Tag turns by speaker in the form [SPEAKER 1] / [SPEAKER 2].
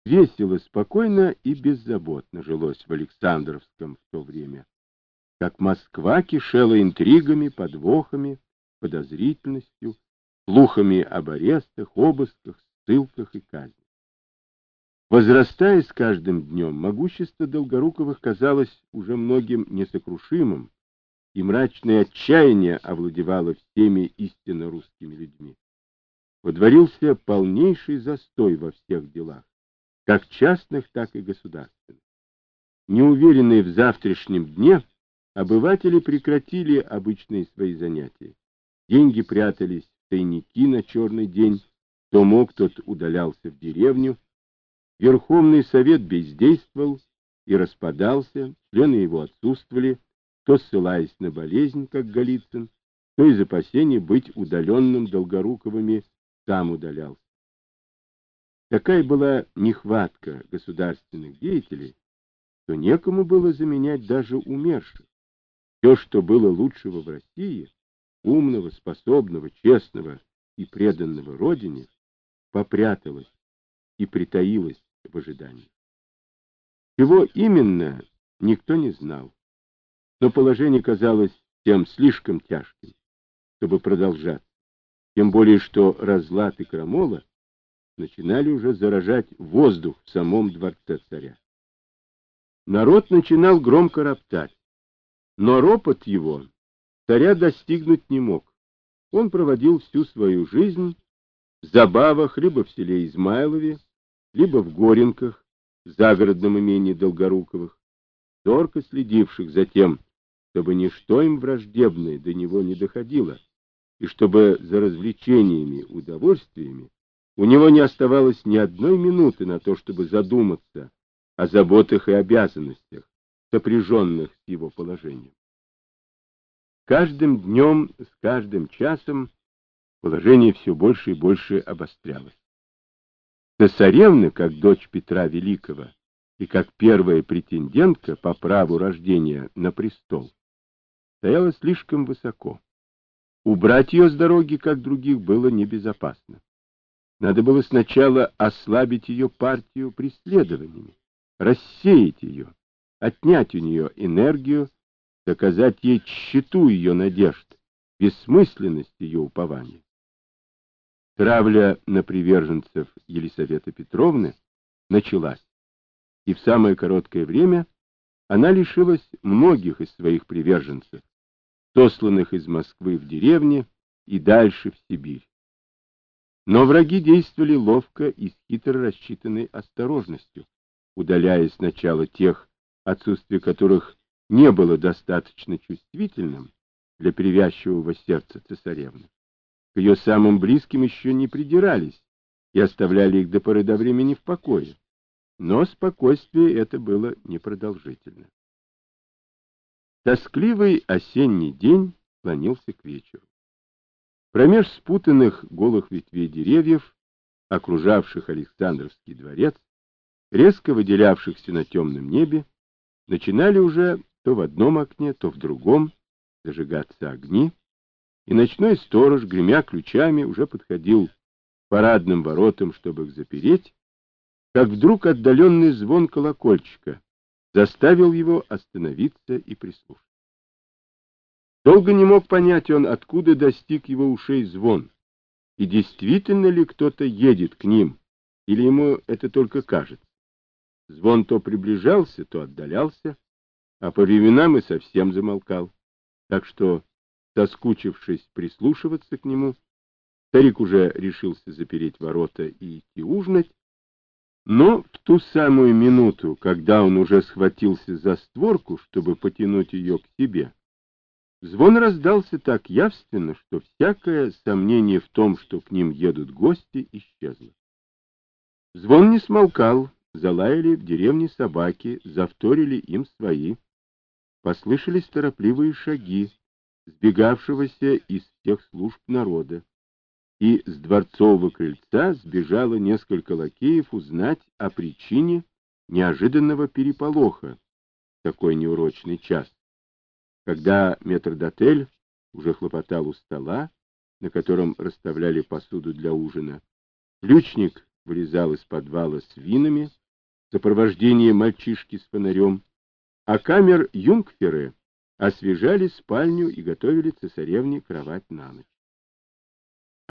[SPEAKER 1] Весело, спокойно и беззаботно жилось в Александровском в то время, как Москва кишела интригами, подвохами, подозрительностью, слухами об арестах, обысках, ссылках и казнях. Возрастая с каждым днем, могущество Долгоруковых казалось уже многим несокрушимым, и мрачное отчаяние овладевало всеми истинно русскими людьми. Водворился полнейший застой во всех делах, как частных, так и государственных. Неуверенные в завтрашнем дне, обыватели прекратили обычные свои занятия. Деньги прятались в тайники на черный день, кто мог, тот удалялся в деревню. Верховный совет бездействовал и распадался, члены его отсутствовали, то ссылаясь на болезнь, как Голицын, то из опасений быть удаленным Долгоруковыми сам удалялся. Такая была нехватка государственных деятелей, что некому было заменять даже умерших. Все, что было лучшего в России, умного, способного, честного и преданного родине, попряталось и притаилось в ожидании. Чего именно, никто не знал, но положение казалось тем слишком тяжким, чтобы продолжаться, тем более что разлад и крамола начинали уже заражать воздух в самом дворце царя. Народ начинал громко роптать, но ропот его царя достигнуть не мог. Он проводил всю свою жизнь в забавах либо в селе Измайлове, либо в Горенках, в загородном имении Долгоруковых, зорко следивших за тем, чтобы ничто им враждебное до него не доходило, и чтобы за развлечениями, удовольствиями у него не оставалось ни одной минуты на то, чтобы задуматься о заботах и обязанностях, сопряженных с его положением. Каждым днем, с каждым часом положение все больше и больше обострялось. Цесаревна, как дочь Петра Великого и как первая претендентка по праву рождения на престол, стояла слишком высоко. Убрать ее с дороги, как других, было небезопасно. Надо было сначала ослабить ее партию преследованиями, рассеять ее, отнять у нее энергию, доказать ей тщету ее надежд, бессмысленность ее упований. Травля на приверженцев Елисаветы Петровны началась, и в самое короткое время она лишилась многих из своих приверженцев, сосланных из Москвы в деревни и дальше в Сибирь. Но враги действовали ловко и с хитро рассчитанной осторожностью, удаляя сначала тех, отсутствие которых не было достаточно чувствительным для привязчивого сердца цесаревны. К ее самым близким еще не придирались и оставляли их до поры до времени в покое. Но спокойствие это было непродолжительно. Тоскливый осенний день клонился к вечеру. Промеж спутанных голых ветвей деревьев, окружавших Александровский дворец, резко выделявшихся на темном небе, начинали уже то в одном окне, то в другом зажигаться огни, и ночной сторож, гремя ключами, уже подходил к парадным воротам, чтобы их запереть, как вдруг отдаленный звон колокольчика заставил его остановиться и прислушаться. Долго не мог понять он, откуда достиг его ушей звон, и действительно ли кто-то едет к ним, или ему это только кажется. Звон то приближался, то отдалялся, а по временам и совсем замолкал, так что, соскучившись прислушиваться к нему, старик уже решился запереть ворота и идти ужинать, но в ту самую минуту, когда он уже схватился за створку, чтобы потянуть ее к себе, звон раздался так явственно, что всякое сомнение в том, что к ним едут гости, исчезло. Звон не смолкал, залаяли в деревне собаки, завторили им свои. Послышались торопливые шаги сбегавшегося из всех служб народа, и с дворцового крыльца сбежало несколько лакеев узнать о причине неожиданного переполоха в такой неурочный час, когда метрдотель уже хлопотал у стола, на котором расставляли посуду для ужина. Ключник вылезал из подвала с винами в сопровождении мальчишки с фонарем, а камер-юнгферы освежали спальню и готовили цесаревне кровать на ночь.